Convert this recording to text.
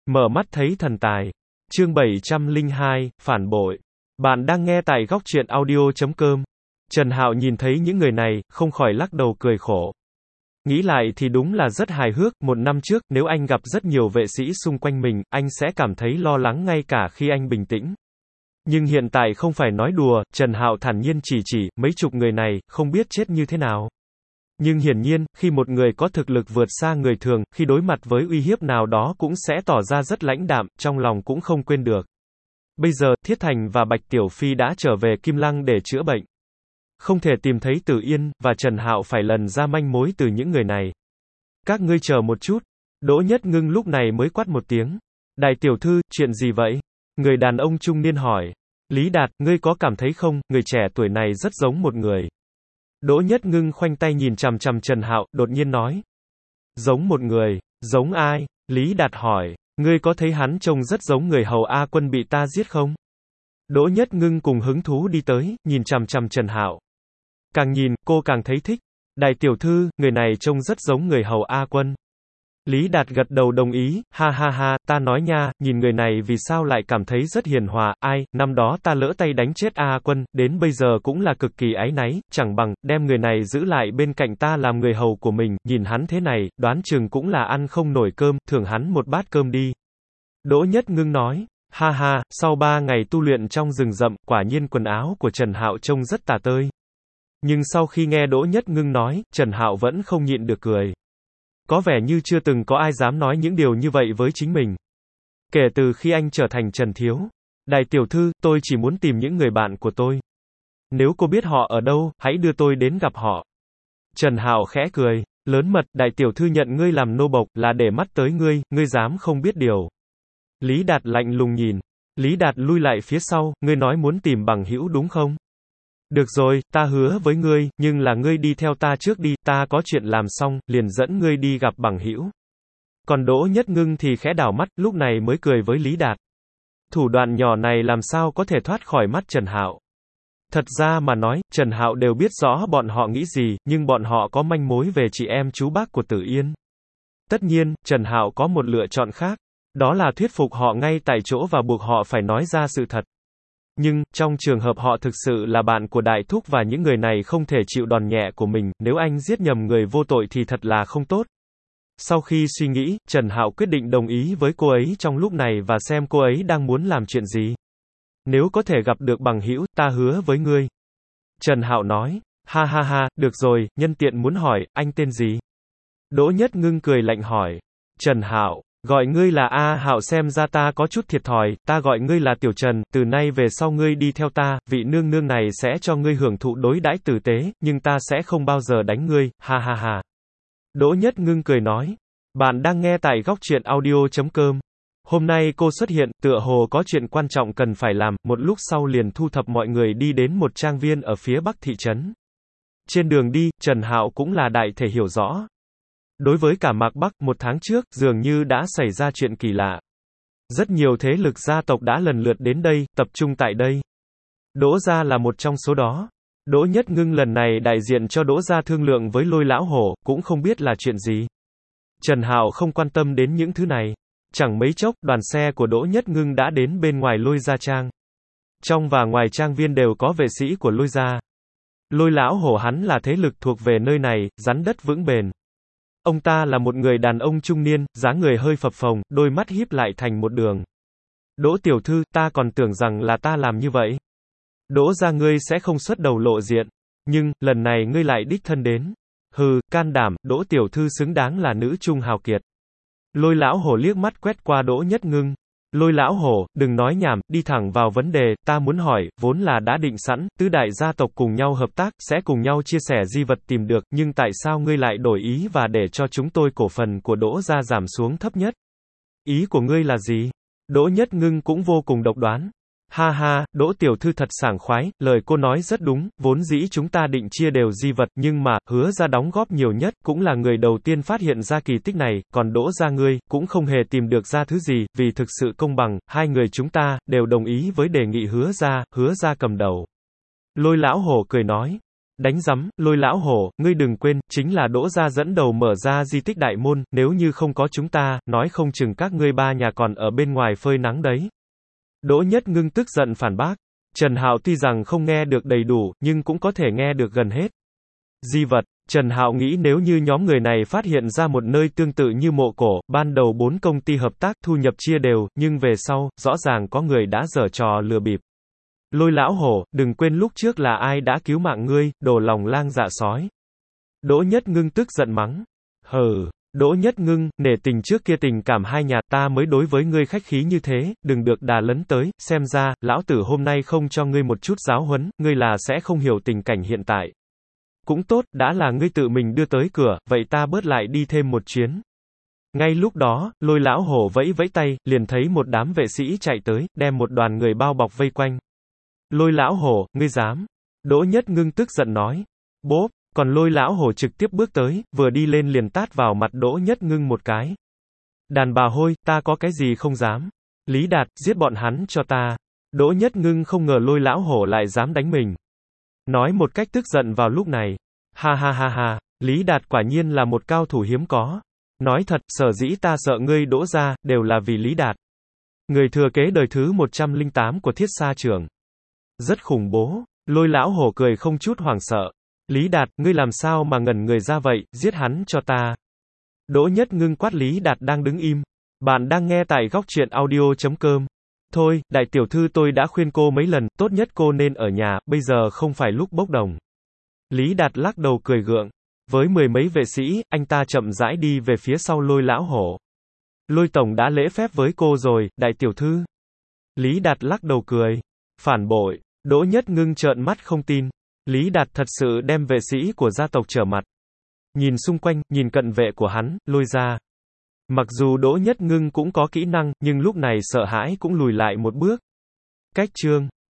Mở mắt thấy thần tài. Chương 702, phản bội. Bạn đang nghe tại góc truyện audio.com. Trần Hạo nhìn thấy những người này, không khỏi lắc đầu cười khổ. Nghĩ lại thì đúng là rất hài hước, một năm trước, nếu anh gặp rất nhiều vệ sĩ xung quanh mình, anh sẽ cảm thấy lo lắng ngay cả khi anh bình tĩnh. Nhưng hiện tại không phải nói đùa, Trần Hạo thản nhiên chỉ, mấy chục người này, không biết chết như thế nào. Nhưng hiển nhiên, khi một người có thực lực vượt xa người thường, khi đối mặt với uy hiếp nào đó cũng sẽ tỏ ra rất lãnh đạm, trong lòng cũng không quên được. Bây giờ, Thiết Thành và Bạch Tiểu Phi đã trở về Kim Lăng để chữa bệnh. Không thể tìm thấy Tử Yên, và Trần Hạo phải lần ra manh mối từ những người này. Các ngươi chờ một chút. Đỗ Nhất Ngưng lúc này mới quát một tiếng. Đại tiểu thư, chuyện gì vậy? Người đàn ông trung niên hỏi. Lý Đạt, ngươi có cảm thấy không, người trẻ tuổi này rất giống một người. Đỗ Nhất Ngưng khoanh tay nhìn chằm chằm Trần Hạo, đột nhiên nói. Giống một người, giống ai? Lý Đạt hỏi. Ngươi có thấy hắn trông rất giống người hầu A Quân bị ta giết không? Đỗ Nhất Ngưng cùng hứng thú đi tới, nhìn chằm chằm Trần Hạo. Càng nhìn, cô càng thấy thích. Đại tiểu thư, người này trông rất giống người hầu A Quân. Lý Đạt gật đầu đồng ý, ha ha ha, ta nói nha, nhìn người này vì sao lại cảm thấy rất hiền hòa, ai, năm đó ta lỡ tay đánh chết A Quân, đến bây giờ cũng là cực kỳ áy náy, chẳng bằng, đem người này giữ lại bên cạnh ta làm người hầu của mình, nhìn hắn thế này, đoán chừng cũng là ăn không nổi cơm, thưởng hắn một bát cơm đi. Đỗ Nhất Ngưng nói, ha ha, sau 3 ngày tu luyện trong rừng rậm, quả nhiên quần áo của Trần Hạo trông rất tả tơi. Nhưng sau khi nghe Đỗ Nhất Ngưng nói, Trần Hạo vẫn không nhịn được cười. Có vẻ như chưa từng có ai dám nói những điều như vậy với chính mình. Kể từ khi anh trở thành Trần Thiếu. Đại tiểu thư, tôi chỉ muốn tìm những người bạn của tôi. Nếu cô biết họ ở đâu, hãy đưa tôi đến gặp họ. Trần Hạo khẽ cười. Lớn mật, đại tiểu thư nhận ngươi làm nô bộc, là để mắt tới ngươi dám không biết điều. Lý Đạt lạnh lùng nhìn. Lý Đạt lui lại phía sau, ngươi nói muốn tìm bằng hữu đúng không? Được rồi, ta hứa với ngươi, nhưng là ngươi đi theo ta trước đi, ta có chuyện làm xong, liền dẫn ngươi đi gặp bằng hữu. Còn Đỗ Nhất Ngưng thì khẽ đảo mắt, lúc này mới cười với Lý Đạt. Thủ đoạn nhỏ này làm sao có thể thoát khỏi mắt Trần Hạo. Thật ra mà nói, Trần Hạo đều biết rõ bọn họ nghĩ gì, nhưng bọn họ có manh mối về chị em chú bác của Tử Yên. Tất nhiên, Trần Hạo có một lựa chọn khác, đó là thuyết phục họ ngay tại chỗ và buộc họ phải nói ra sự thật. Nhưng, trong trường hợp họ thực sự là bạn của Đại Thúc và những người này không thể chịu đòn nhẹ của mình, nếu anh giết nhầm người vô tội thì thật là không tốt. Sau khi suy nghĩ, Trần Hạo quyết định đồng ý với cô ấy trong lúc này và xem cô ấy đang muốn làm chuyện gì. Nếu có thể gặp được bằng hữu, ta hứa với ngươi. Trần Hạo nói, ha ha ha, được rồi, nhân tiện muốn hỏi, anh tên gì? Đỗ Nhất Ngưng cười lạnh hỏi. Trần Hạo. Gọi ngươi là A Hạo xem ra ta có chút thiệt thòi, ta gọi ngươi là Tiểu Trần, từ nay về sau ngươi đi theo ta, vị nương nương này sẽ cho ngươi hưởng thụ đối đãi tử tế, nhưng ta sẽ không bao giờ đánh ngươi, ha ha ha. Đỗ Nhất Ngưng cười nói, bạn đang nghe tại góc truyện audio.com. Hôm nay cô xuất hiện, tựa hồ có chuyện quan trọng cần phải làm, một lúc sau liền thu thập mọi người đi đến một trang viên ở phía bắc thị trấn. Trên đường đi, Trần Hạo cũng là đại thể hiểu rõ. Đối với cả Mạc Bắc, một tháng trước, dường như đã xảy ra chuyện kỳ lạ. Rất nhiều thế lực gia tộc đã lần lượt đến đây, tập trung tại đây. Đỗ gia là một trong số đó. Đỗ Nhất Ngưng lần này đại diện cho Đỗ gia thương lượng với Lôi Lão Hổ, cũng không biết là chuyện gì. Trần Hạo không quan tâm đến những thứ này. Chẳng mấy chốc, đoàn xe của Đỗ Nhất Ngưng đã đến bên ngoài Lôi gia trang. Trong và ngoài trang viên đều có vệ sĩ của Lôi gia. Lôi Lão Hổ hắn là thế lực thuộc về nơi này, rắn đất vững bền. Ông ta là một người đàn ông trung niên, dáng người hơi phập phồng, đôi mắt híp lại thành một đường. Đỗ tiểu thư, ta còn tưởng rằng là ta làm như vậy. Đỗ gia ngươi sẽ không xuất đầu lộ diện. Nhưng, lần này ngươi lại đích thân đến. Hừ, can đảm, Đỗ tiểu thư xứng đáng là nữ trung hào kiệt. Lôi Lão Hổ liếc mắt quét qua Đỗ Nhất Ngưng. Lôi Lão Hổ, đừng nói nhảm, đi thẳng vào vấn đề, ta muốn hỏi, vốn là đã định sẵn, tứ đại gia tộc cùng nhau hợp tác, sẽ cùng nhau chia sẻ di vật tìm được, nhưng tại sao ngươi lại đổi ý và để cho chúng tôi cổ phần của Đỗ gia giảm xuống thấp nhất? Ý của ngươi là gì? Đỗ Nhất Ngưng cũng vô cùng độc đoán. Ha ha, Đỗ tiểu thư thật sảng khoái, lời cô nói rất đúng, vốn dĩ chúng ta định chia đều di vật, nhưng mà, Hứa gia đóng góp nhiều nhất, cũng là người đầu tiên phát hiện ra kỳ tích này, còn Đỗ gia ngươi, cũng không hề tìm được ra thứ gì, vì thực sự công bằng, hai người chúng ta, đều đồng ý với đề nghị Hứa gia cầm đầu. Lôi Lão Hổ cười nói, Đánh rắm, Lôi lão hổ, ngươi đừng quên, chính là Đỗ gia dẫn đầu mở ra di tích đại môn, nếu như không có chúng ta, nói không chừng các ngươi ba nhà còn ở bên ngoài phơi nắng đấy. Đỗ Nhất Ngưng tức giận phản bác. Trần Hạo tuy rằng không nghe được đầy đủ, nhưng cũng có thể nghe được gần hết. Di vật, Trần Hạo nghĩ nếu như nhóm người này phát hiện ra một nơi tương tự như mộ cổ, ban đầu 4 công ty hợp tác thu nhập chia đều, nhưng về sau, rõ ràng có người đã giở trò lừa bịp. Lôi lão hổ, đừng quên lúc trước là ai đã cứu mạng ngươi, đồ lòng lang dạ sói. Đỗ Nhất Ngưng tức giận mắng. Hừ, Đỗ Nhất Ngưng, nể tình trước kia tình cảm hai nhà ta mới đối với ngươi khách khí như thế, đừng được đà lấn tới, xem ra, lão tử hôm nay không cho ngươi một chút giáo huấn, ngươi là sẽ không hiểu tình cảnh hiện tại. Cũng tốt, đã là ngươi tự mình đưa tới cửa, vậy ta bớt lại đi thêm một chuyến. Ngay lúc đó, Lôi lão hổ vẫy vẫy tay, liền thấy một đám vệ sĩ chạy tới, đem một đoàn người bao bọc vây quanh. Lôi lão hổ, ngươi dám? Đỗ Nhất Ngưng tức giận nói. Bốp, còn Lôi lão hổ trực tiếp bước tới, vừa đi lên liền tát vào mặt Đỗ Nhất Ngưng một cái. Đàn bà hôi, ta có cái gì không dám? Lý Đạt, giết bọn hắn cho ta. Đỗ Nhất Ngưng không ngờ Lôi lão hổ lại dám đánh mình. Nói một cách tức giận vào lúc này. Ha ha ha ha, Lý Đạt quả nhiên là một cao thủ hiếm có. Nói thật, sở dĩ ta sợ ngươi Đỗ gia, đều là vì Lý Đạt. Người thừa kế đời thứ 108 của Thiết Sa Trưởng. Rất khủng bố. Lôi lão hổ cười không chút hoảng sợ. Lý Đạt, ngươi làm sao mà ngẩn người ra vậy, giết hắn cho ta. Đỗ Nhất Ngưng quát Lý Đạt đang đứng im. Bạn đang nghe tại góc truyện audio.com. Thôi, đại tiểu thư tôi đã khuyên cô mấy lần, tốt nhất cô nên ở nhà, bây giờ không phải lúc bốc đồng. Lý Đạt lắc đầu cười gượng. Với mười mấy vệ sĩ, anh ta chậm rãi đi về phía sau Lôi lão hổ. Lôi tổng đã lễ phép với cô rồi, đại tiểu thư. Lý Đạt lắc đầu cười. Phản bội. Đỗ Nhất Ngưng trợn mắt không tin. Lý Đạt thật sự đem vệ sĩ của gia tộc trở mặt. Nhìn xung quanh, nhìn cận vệ của hắn, Lôi ra. Mặc dù Đỗ Nhất Ngưng cũng có kỹ năng, nhưng lúc này sợ hãi cũng lùi lại một bước. Cách chương